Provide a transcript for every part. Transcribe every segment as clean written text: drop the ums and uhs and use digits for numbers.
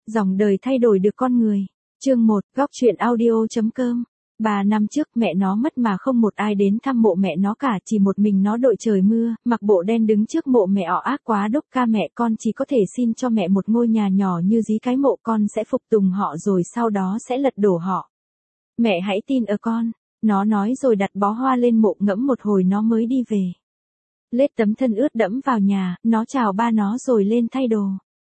Dòng đời thay đổi được con người. Chương 1, góc truyện audio.com. 3 năm trước mẹ nó mất mà không một ai đến thăm mộ mẹ nó cả, chỉ một mình nó đội trời mưa, mặc bộ đen đứng trước mộ mẹ ác quá đốc ca mẹ con chỉ có thể xin cho mẹ một ngôi nhà nhỏ như dí cái mộ, con sẽ phục tùng họ rồi sau đó sẽ lật đổ họ. Mẹ hãy tin ở con, nó nói rồi đặt bó hoa lên mộ, ngẫm một hồi nó mới đi về. Lết tấm thân ướt đẫm vào nhà, nó chào ba nó rồi lên thay đồ.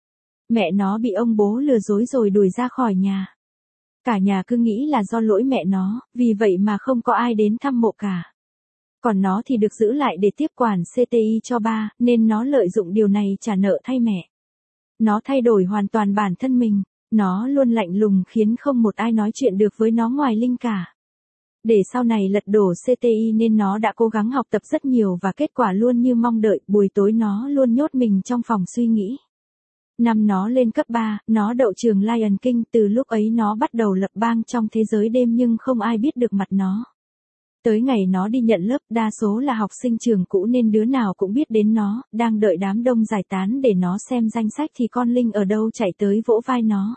Mẹ nó bị ông bố lừa dối rồi đuổi ra khỏi nhà. Cả nhà cứ nghĩ là do lỗi mẹ nó, vì vậy mà không có ai đến thăm mộ cả. Còn nó thì được giữ lại để tiếp quản CTI cho ba, nên nó lợi dụng điều này trả nợ thay mẹ. Nó thay đổi hoàn toàn bản thân mình, nó luôn lạnh lùng khiến không một ai nói chuyện được với nó ngoài Linh cả. Để sau này lật đổ CTI nên nó đã cố gắng học tập rất nhiều và kết quả luôn như mong đợi, buổi tối nó luôn nhốt mình trong phòng suy nghĩ. Năm nó lên cấp 3, nó đậu trường Lion King, từ lúc ấy nó bắt đầu lập bang trong thế giới đêm nhưng không ai biết được mặt nó. Tới ngày nó đi nhận lớp, đa số là học sinh trường cũ nên đứa nào cũng biết đến nó, đang đợi đám đông giải tán để nó xem danh sách thì con Linh ở đâu chạy tới vỗ vai nó.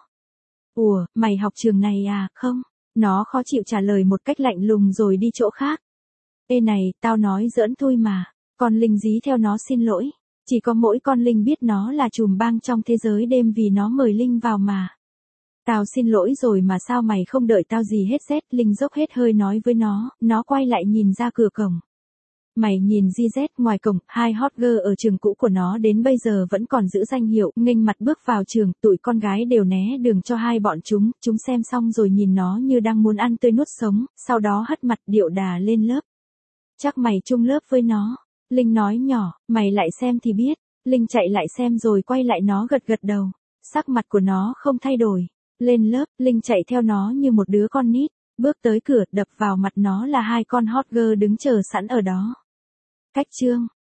Ủa, mày học trường này à? Không. Nó khó chịu trả lời một cách lạnh lùng rồi đi chỗ khác. Ê này, tao nói giỡn thôi mà. Con Linh dí theo nó xin lỗi. Chỉ có mỗi con Linh biết nó là trùm bang trong thế giới đêm vì nó mời Linh vào mà. Tao xin lỗi rồi mà sao mày không đợi tao gì hết Z, Linh dốc hết hơi nói với nó quay lại nhìn ra cửa cổng. Mày nhìn GZ ngoài cổng, hai hot girl ở trường cũ của nó đến bây giờ vẫn còn giữ danh hiệu, nghênh mặt bước vào trường, tụi con gái đều né đường cho hai bọn chúng xem xong rồi nhìn nó như đang muốn ăn tươi nuốt sống, sau đó hất mặt điệu đà lên lớp. Chắc mày chung lớp với nó. Linh nói nhỏ, mày lại xem thì biết. Linh chạy lại xem rồi quay lại nó gật gật đầu. Sắc mặt của nó không thay đổi. Lên lớp, Linh chạy theo nó như một đứa con nít. Bước tới cửa, đập vào mặt nó là hai con hot girl đứng chờ sẵn ở đó. Cách chương.